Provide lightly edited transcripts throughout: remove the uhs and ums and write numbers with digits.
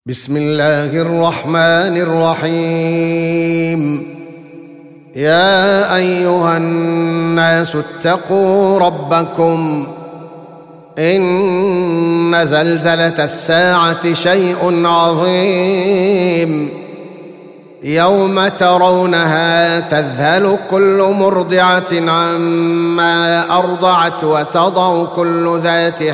بسم الله الرحمن الرحيم. يا أيها الناس اتقوا ربكم إن زلزلة الساعة شيء عظيم يوم ترونها تذهل كل مرضعة عما أرضعت وتضع كل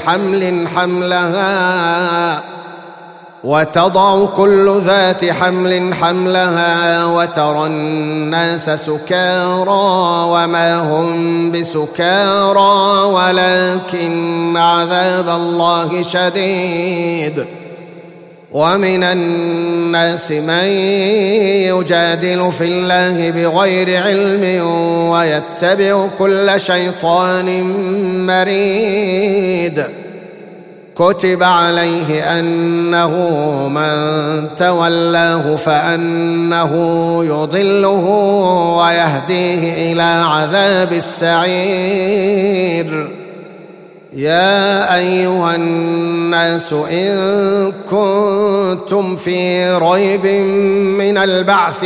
ذات حمل حملها وترى الناس سكارى وما هم بسكارى ولكن عذاب الله شديد. ومن الناس من يجادل في الله بغير علم ويتبع كل شيطان مريد. كتب عليه أنه من تولاه فأنه يضله ويهديه إلى عذاب السعير. يا أيها الناس إن كنتم في ريب من البعث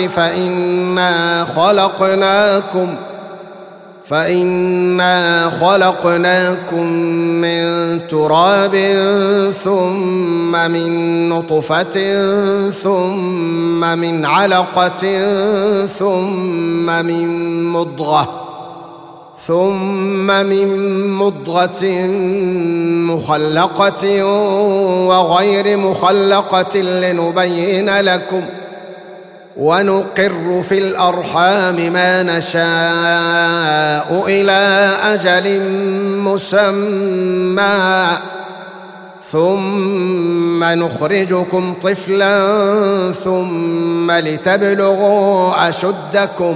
فإنا خلقناكم من تراب ثم من نطفة ثم من علقة ثم من مضغة مخلقة وغير مخلقة لنبين لكم ونقر في الأرحام ما نشاء إلى أجل مسمى ثم نخرجكم طفلا ثم لتبلغوا أشدكم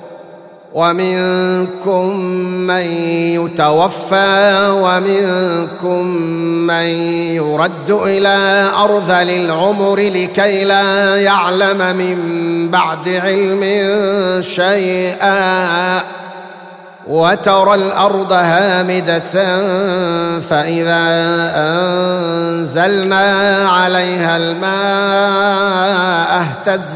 ومنكم من يتوفى ومنكم من يرد إلى أرذل العمر لكي لا يعلم من بعد علم شيئا. وترى الأرض هامدة فإذا أنزلنا عليها الماء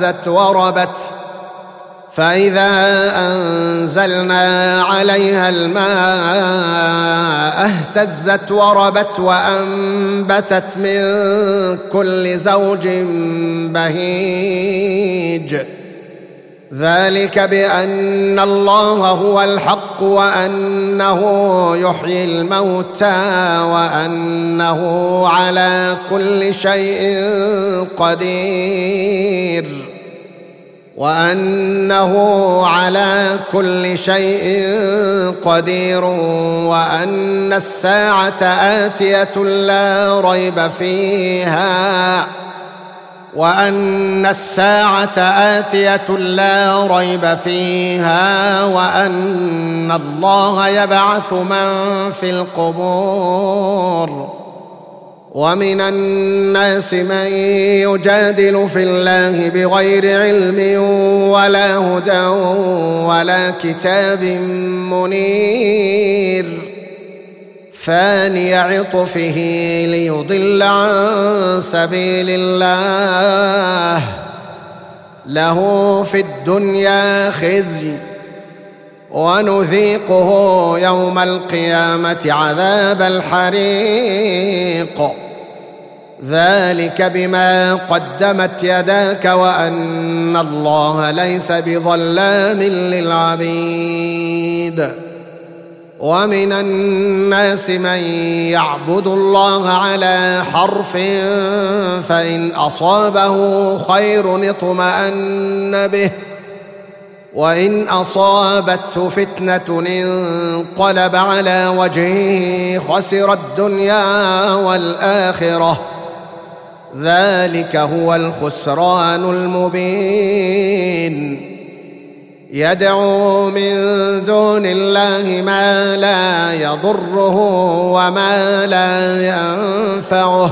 اهتزت وربت وأنبتت من كل زوج بهيج. ذلك بأن الله هو الحق وأنه يحيي الموتى وأنه على كل شيء قدير وأن الساعة آتية لا ريب فيها وأن الله يبعث من في القبور. ومن الناس من يجادل في الله بغير علم ولا هدى ولا كتاب منير. ثاني عطفه ليضل عن سبيل الله له في الدنيا خزي ونذيقه يوم القيامة عذاب الحريق. ذلك بما قدمت يداك وأن الله ليس بظلام للعبيد. ومن الناس من يعبد الله على حرف فإن أصابه خير اطمأن به وإن أصابته فتنة انقلب على وجهه خسر الدنيا والآخرة. ذلك هو الخسران المبين. يدعو من دون الله ما لا يضره وما لا ينفعه.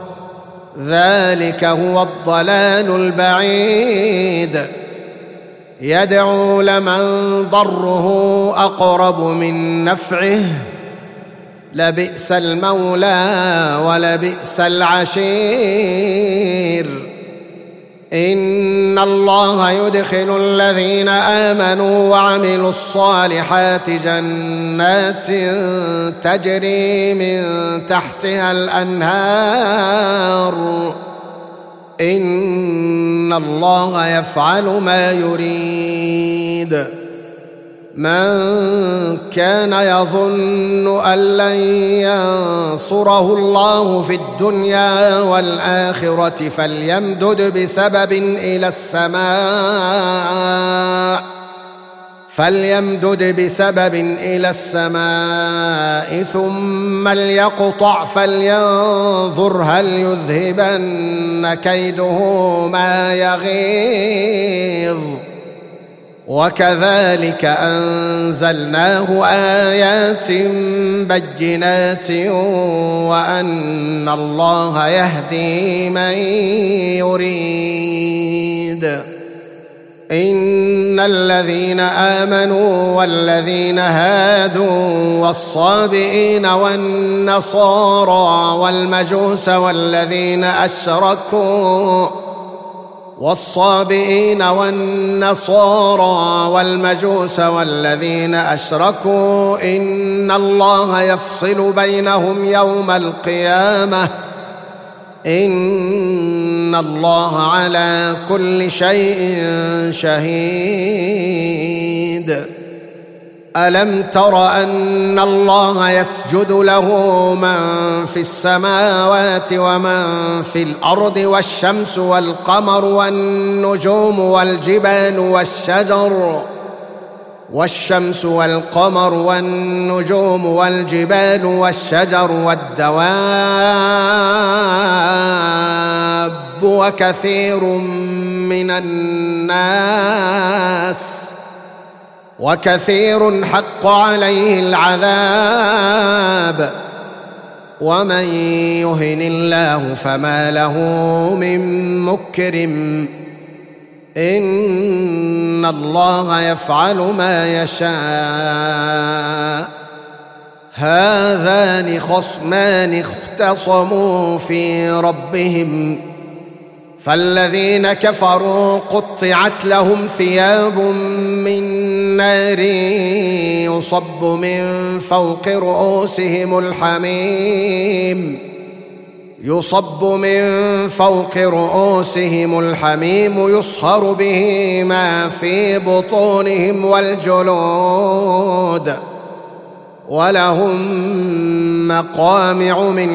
ذلك هو الضلال البعيد. يدعو لمن ضره أقرب من نفعه لبئس المولى ولبئس العشير. إن الله يدخل الذين آمنوا وعملوا الصالحات جنات تجري من تحتها الأنهار إن الله يفعل ما يريد. من كان يظن أن لن ينصره الله في الدنيا والآخرة فليمدد بسبب إلى السماء ثم ليقطع فلينظر هل يذهبن كيده ما يغيظ. وكذلك أنزلناه آيات بينات وأن الله يهدي من يريد. إن الذين آمنوا والذين هادوا والصابئين والنصارى والمجوس والذين أشركوا إن الله يفصل بينهم يوم القيامة إن الله على كل شيء شهيد. ألم تر أن الله يسجد له من في السماوات ومن في الأرض والشمس والقمر والنجوم والجبال والشجر والدواب وكثير حق عليه العذاب ومن يهن الله فما له من مكرم إن الله يفعل ما يشاء. هذان خصمان اختصموا في ربهم فالذين كفروا قطعت لهم ثياب من نار يصب من فوق رؤوسهم الحميم يصهر به ما في بطونهم والجلود ولهم مقامع من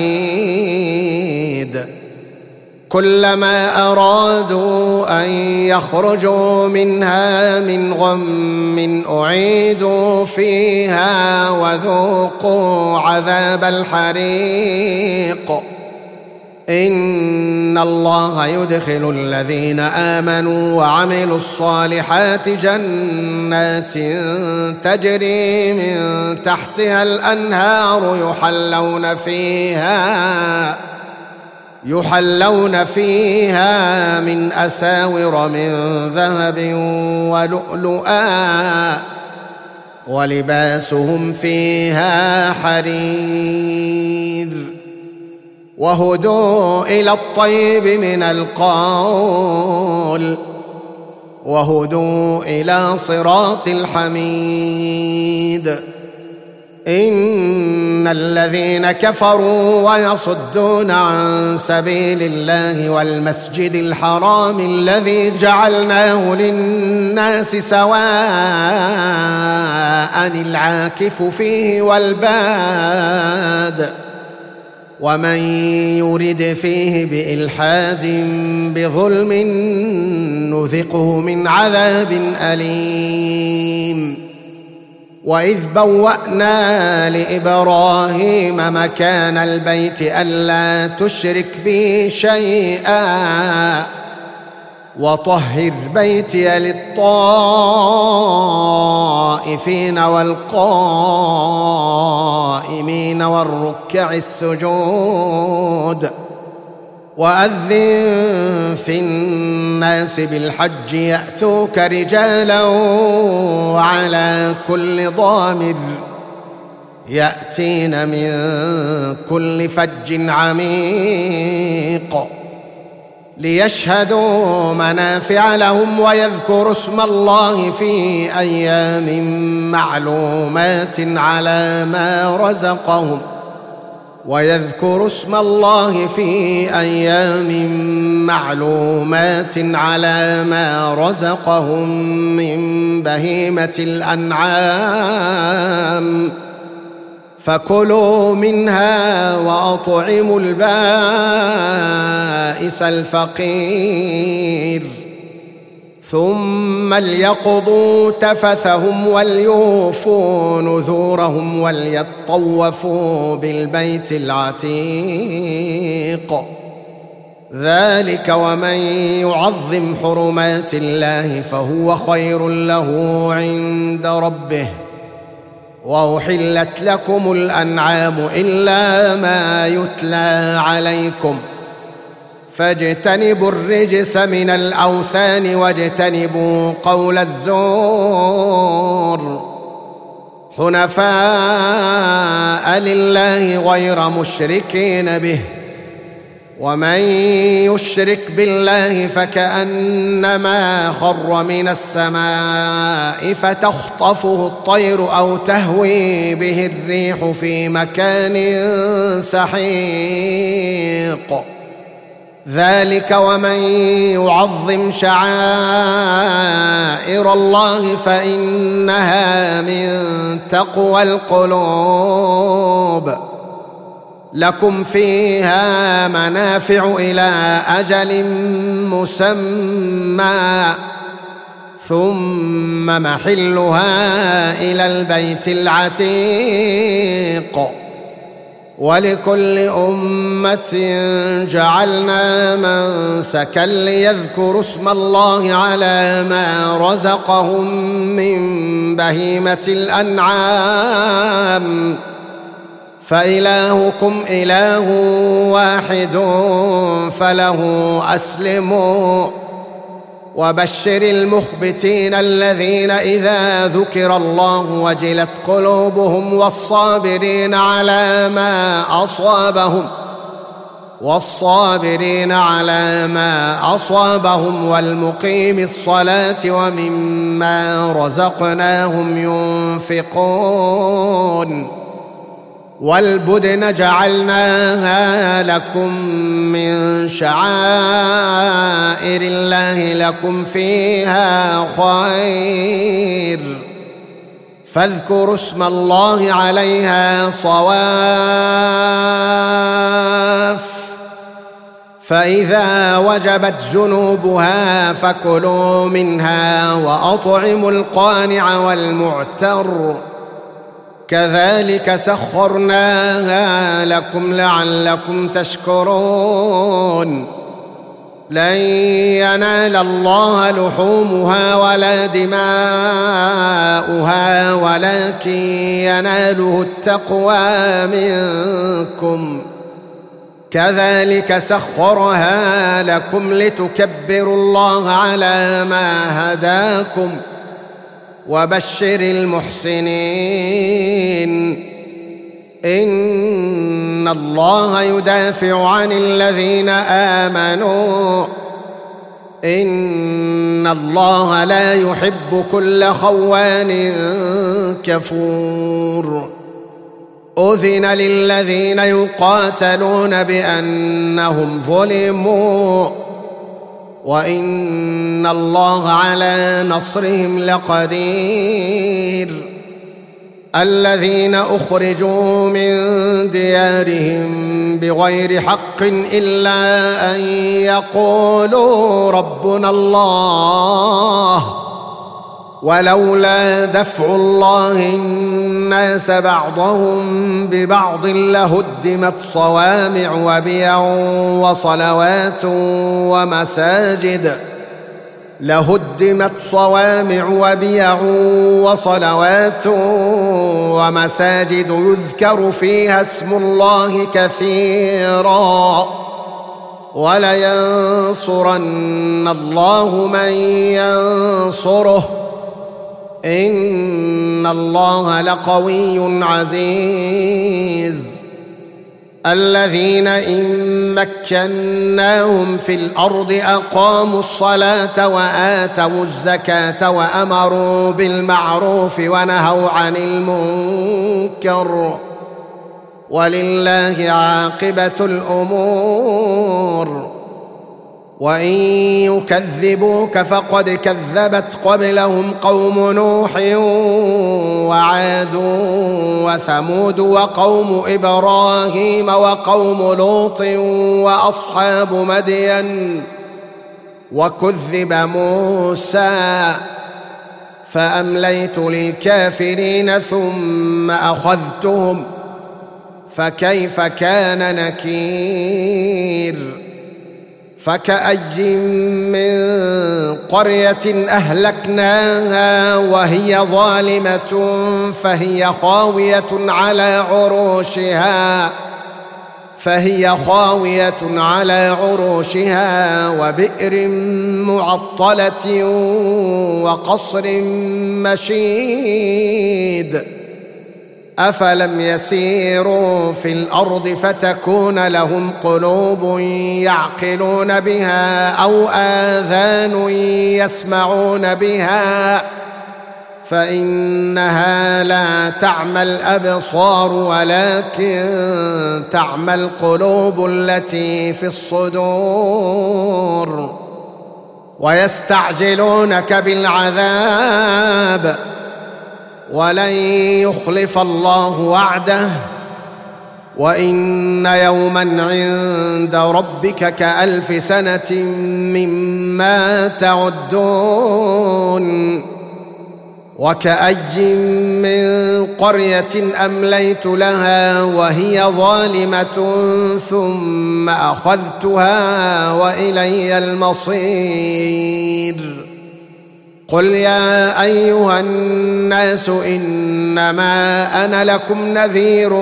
حديد كلما أرادوا أن يخرجوا منها من غم أعيدوا فيها وذوقوا عذاب الحريق. إن الله يدخل الذين آمنوا وعملوا الصالحات جنات تجري من تحتها الأنهار يحلون فيها من أساور من ذهب ولؤلؤا ولباسهم فيها حرير وهدوا إلى الطيب من القول وهدوا إلى صراط الحميد. إن الذين كفروا ويصدون عن سبيل الله والمسجد الحرام الذي جعلناه للناس سواء العاكف فيه والباد ومن يرد فيه بإلحاد بظلم نذقه من عذاب أليم. وإذ بوأنا لإبراهيم مكان البيت ألا تشرك بي شيئا وطهر بيتي للطائفين والقائمين والركع السجود وأذن في الناس بالحج يأتوك رجالا وعلى كل ضامر يأتين من كل فج عميق. ليشهدوا منافع لهم ويذكروا اسم الله في أيام معلومات على ما رزقهم من بهيمة الأنعام فكلوا منها وأطعموا البائس الفقير ثم ليقضوا تفثهم وليوفوا نذورهم وليطوفوا بالبيت العتيق ذلك ومن يعظم حرمات الله فهو خير له عند ربه وأحلت لكم الأنعام إلا ما يتلى عليكم فاجتنبوا الرجس من الأوثان واجتنبوا قول الزور حنفاء لله غير مشركين به ومن يشرك بالله فكأنما خر من السماء فتخطفه الطير أو تهوي به الريح في مكان سحيق ذلك ومن يعظم شعائر الله فإنها من تقوى القلوب لكم فيها منافع إلى أجل مسمى ثم محلها إلى البيت العتيق ولكل أمة جعلنا منسكا ليذكروا اسم الله على ما رزقهم من بهيمة الأنعام فإلهكم إله واحد فله أسلموا وبشر المخبتين الذين إذا ذكر الله وجلت قلوبهم والصابرين على ما أصابهم والمقيم الصلاة ومما رزقناهم ينفقون والبدن جعلناها لكم من شعائر الله لكم فيها خير فاذكروا اسم الله عليها صواف فإذا وجبت جنوبها فكلوا منها وأطعموا القانع والمعتر كذلك سخرناها لكم لعلكم تشكرون لن ينال الله لحومها ولا دماؤها ولكن يناله التقوى منكم كذلك سخرها لكم لتكبروا الله على ما هداكم وبشر المحسنين إن الله يدافع عن الذين آمنوا إن الله لا يحب كل خوان كفور أذن للذين يقاتلون بأنهم ظلموا وإن الله على نصرهم لقدير الذين أخرجوا من ديارهم بغير حق إلا أن يقولوا ربنا الله ولولا دفع الله الناس بعضهم ببعض لهدمت صوامع وبيع وصلوات ومساجد يذكر فيها اسم الله كثيرا ولينصرن الله من ينصره إن الله لقوي عزيز الذين إن مكناهم في الأرض أقاموا الصلاة وآتوا الزكاة وأمروا بالمعروف ونهوا عن المنكر ولله عاقبة الأمور. وإن يكذبوك فقد كذبت قبلهم قوم نوح وعاد وثمود وقوم إبراهيم وقوم لوط وأصحاب مدين وكذب موسى فأمليت للكافرين ثم أخذتهم فكيف كان نكير. فكأي من قرية أهلكناها وهي ظالمة فهي خاوية على عروشها وبئر معطلة وقصر مشيد. أفلم يسيروا في الأرض فتكون لهم قلوب يعقلون بها أو آذان يسمعون بها فإنها لا تعمى الأبصار ولكن تعمى القلوب التي في الصدور. ويستعجلونك بالعذاب ولن يخلف الله وعده وإن يوما عند ربك كألف سنة مما تعدون. وكأي من قرية أمليت لها وهي ظالمة ثم أخذتها وإلي المصير. قل يا أيها الناس إنما أنا لكم نذير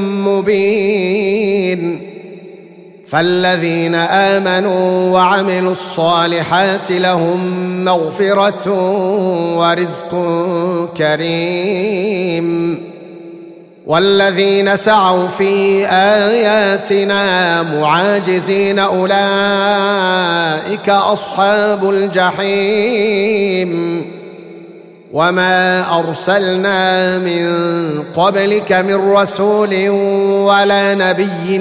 مبين. فالذين آمنوا وعملوا الصالحات لهم مغفرة ورزق كريم والذين سعوا في آياتنا معاجزين أولئك أصحاب الجحيم. وما أرسلنا من قبلك من رسول ولا نبي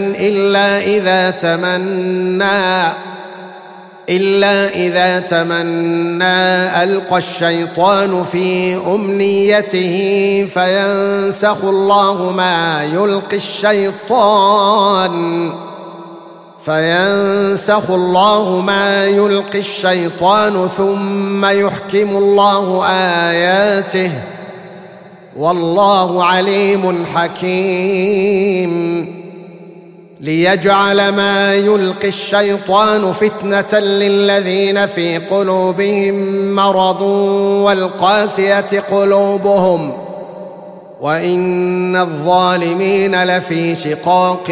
إلا إذا تمنى ألقى الشيطان في أمنيته فينسخ الله ما يلقي الشيطان ثم يحكم الله آياته والله عليم حكيم. ليجعل ما يلقي الشيطان فتنة للذين في قلوبهم مرض والقاسية قلوبهم وإن الظالمين لفي شقاق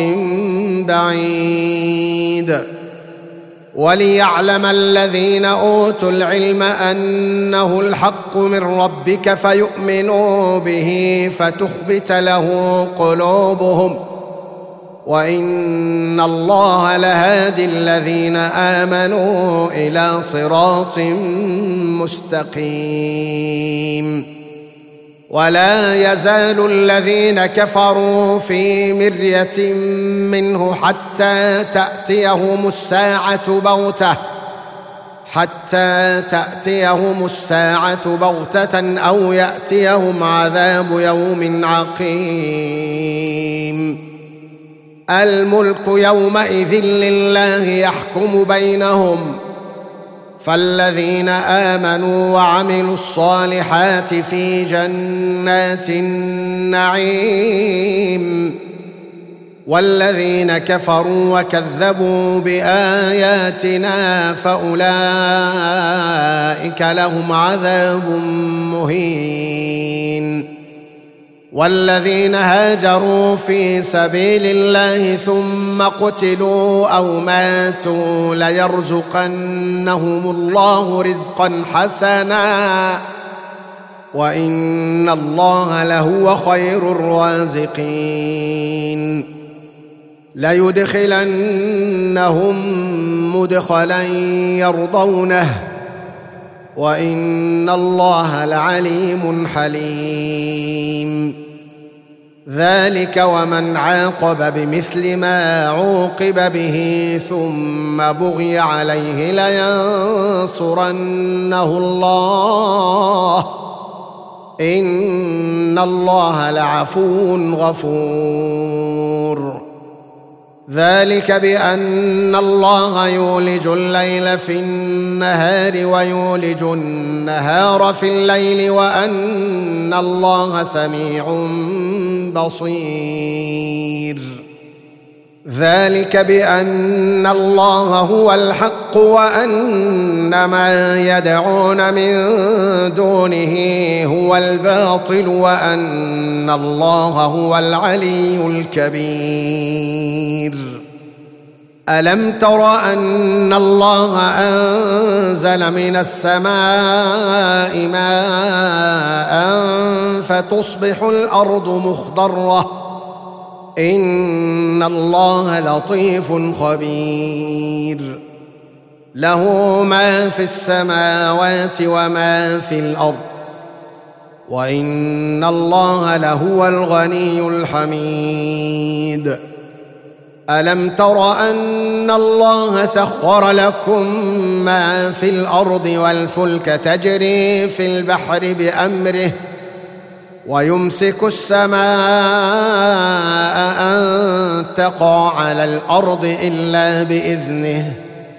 بعيد. وليعلم الذين أوتوا العلم أنه الحق من ربك فيؤمنوا به فتخبت له قلوبهم وإن الله لهادي الذين آمنوا إلى صراط مستقيم. ولا يزال الذين كفروا في مرية منه حتى تأتيهم الساعة بغتة أو يأتيهم عذاب يوم عقيم. الملك يومئذ لله يحكم بينهم فالذين آمنوا وعملوا الصالحات في جنات النعيم والذين كفروا وكذبوا بآياتنا فأولئك لهم عذاب مهين. والذين هاجروا في سبيل الله ثم قتلوا أو ماتوا ليرزقنهم الله رزقا حسنا وإن الله لهو خير الرازقين. ليدخلنهم مدخلا يرضونه وإن الله لعليم حليم. ذلك ومن عاقب بمثل ما عوقب به ثم بغي عليه لينصرنه الله إن الله لعفو غفور. ذلك بأن الله يولج الليل في النهار ويولج النهار في الليل وأن الله سميع بصير. ذلك بأن الله هو الحق وأن ما يدعون من دونه هو الباطل وأن الله هو العلي الكبير. ألم تر أن الله أنزل من السماء ماء فتصبح الأرض مخضرة إن الله لطيف خبير. له ما في السماوات وما في الأرض وإن الله لهو الغني الحميد. ألم تر أن الله سخر لكم ما في الأرض والفلك تجري في البحر بأمره ويمسك السماء أن تقع على الأرض إلا بإذنه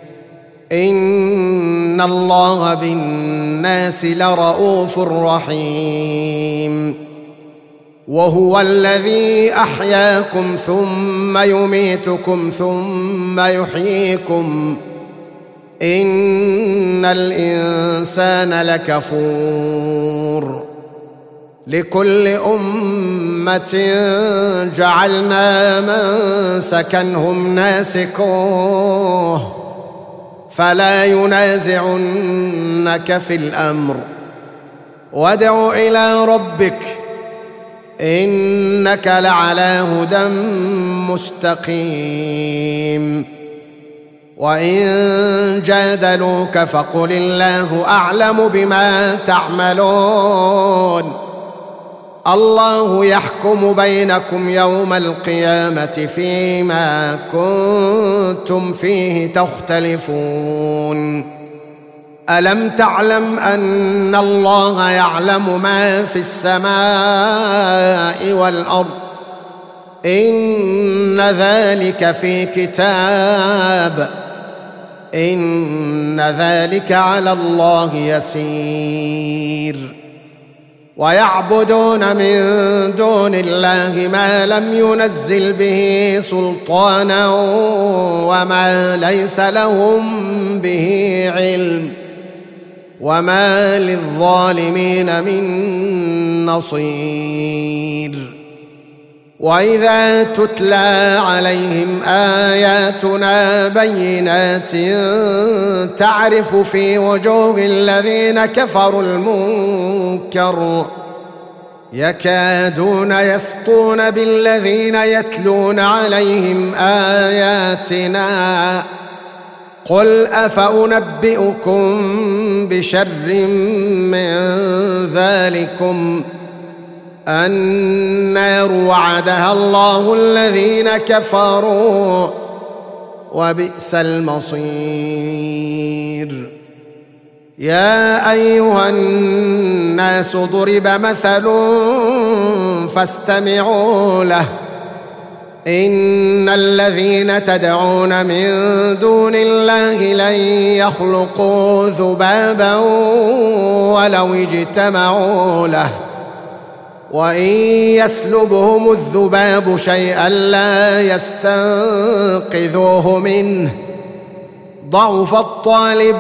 إن الله بالناس لرءوف رحيم. وهو الذي أحياكم ثم يميتكم ثم يحييكم إن الإنسان لكفور. لكل أمة جعلنا منسكا هم ناسكوه فلا ينازعنك في الأمر وادع إلى ربك إنك لعلى هدى مستقيم. وإن جادلوك فقل الله أعلم بما تعملون الله يحكم بينكم يوم القيامة فيما كنتم فيه تختلفون. ألم تعلم أن الله يعلم ما في السماء والأرض إن ذلك في كتاب إن ذلك على الله يسير. ويعبدون من دون الله ما لم ينزل به سلطانا وما ليس لهم به علم وما للظالمين من نصير. وإذا تتلى عليهم آياتنا بينات تعرف في وجوه الذين كفروا المنكر يكادون يسطون بالذين يتلون عليهم آياتنا قل أفأنبئكم بشر من ذلكم النار وعدها الله الذين كفروا وبئس المصير. يا أيها الناس ضرب مثل فاستمعوا له إن الذين تدعون من دون الله لن يخلقوا ذبابا ولو اجتمعوا له وإن يسلبهم الذباب شيئا لا يستنقذوه منه ضعف الطالب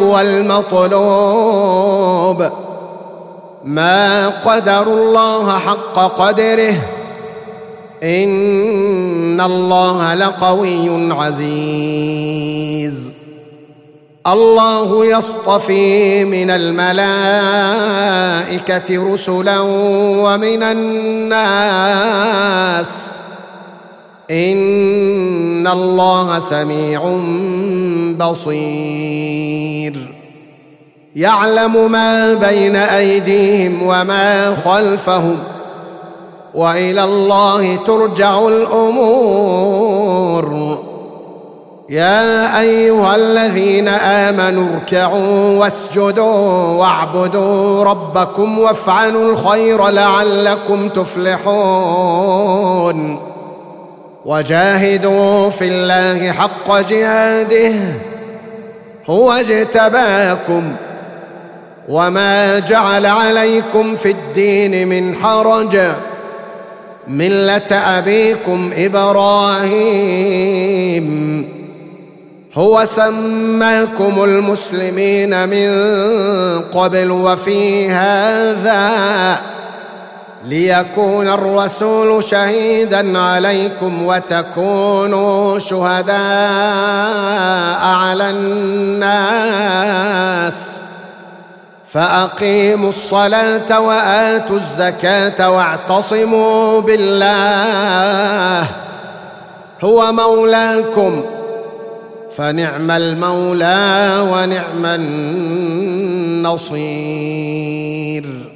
والمطلوب ما قدروا الله حق قدره إن الله لقوي عزيز. الله يصطفي من الملائكة رسلا ومن الناس إن الله سميع بصير. يعلم ما بين أيديهم وما خلفهم وإلى الله ترجع الأمور. يا أيها الذين آمنوا اركعوا واسجدوا واعبدوا ربكم وافعلوا الخير لعلكم تفلحون. وجاهدوا في الله حق جهاده هو اجتباكم وما جعل عليكم في الدين من حرج ملة أبيكم إبراهيم هو سماكم المسلمين من قبل وفي هذا ليكون الرسول شهيدا عليكم وتكونوا شهداء على الناس. فأقيموا الصلاة وآتوا الزكاة واعتصموا بالله هو مولاكم فنعم المولى ونعم النصير.